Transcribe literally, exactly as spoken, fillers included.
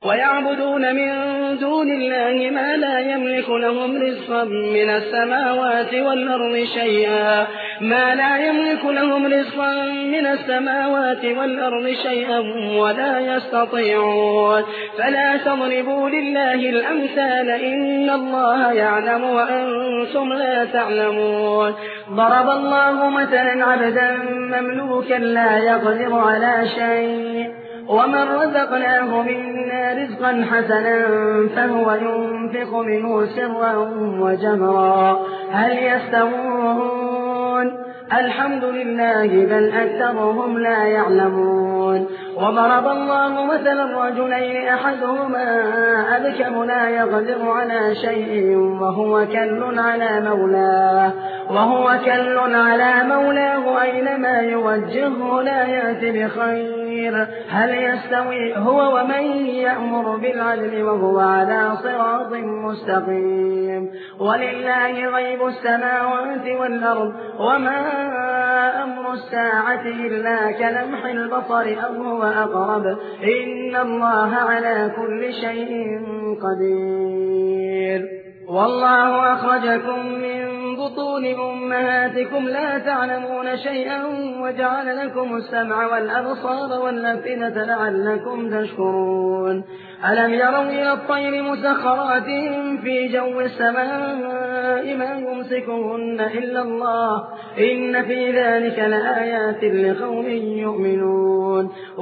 ويعبدون من دون الله ما لا يملك لهم رزقا من السماوات والأرض شيئا ما لا يملك لهم رزقا من السماوات والأرض شيئا ولا يستطيعون فلا تضربوا لله الأمثال إن الله يعلم وأنتم لا تعلمون ضرب الله مثلا عبدا مملوكا لا يقدر على شيء ومن رزقناه منا رزقا حسنا فهو ينفق منه سرا وجهرا هل يستوون الحمد لله بل أكثرهم لا يعلمون وضرب الله مثلا رجلين أحدهما أبكم لا يقدر على شيء وهو كل على مولاه وهو كل على مولاه أينما يوجهه لا يأتي بخير هل يستوي هو ومن يأمر بالعدل وهو على صراط مستقيم ولله غيب السماوات والأرض وما أمر الساعة إلا كلمح البصر أو هو أقرب إن الله على كل شيء قدير والله أخرجكم من بطون أمهاتكم لا تعلمون شيئا وجعل لكم السمع والأبصار والأفئدة لعلكم تشكرون ألم يروا إلى الطير مسخرات في جو السماء ما يمسكهن إلا الله إن في ذلك لآيات لقوم يؤمنون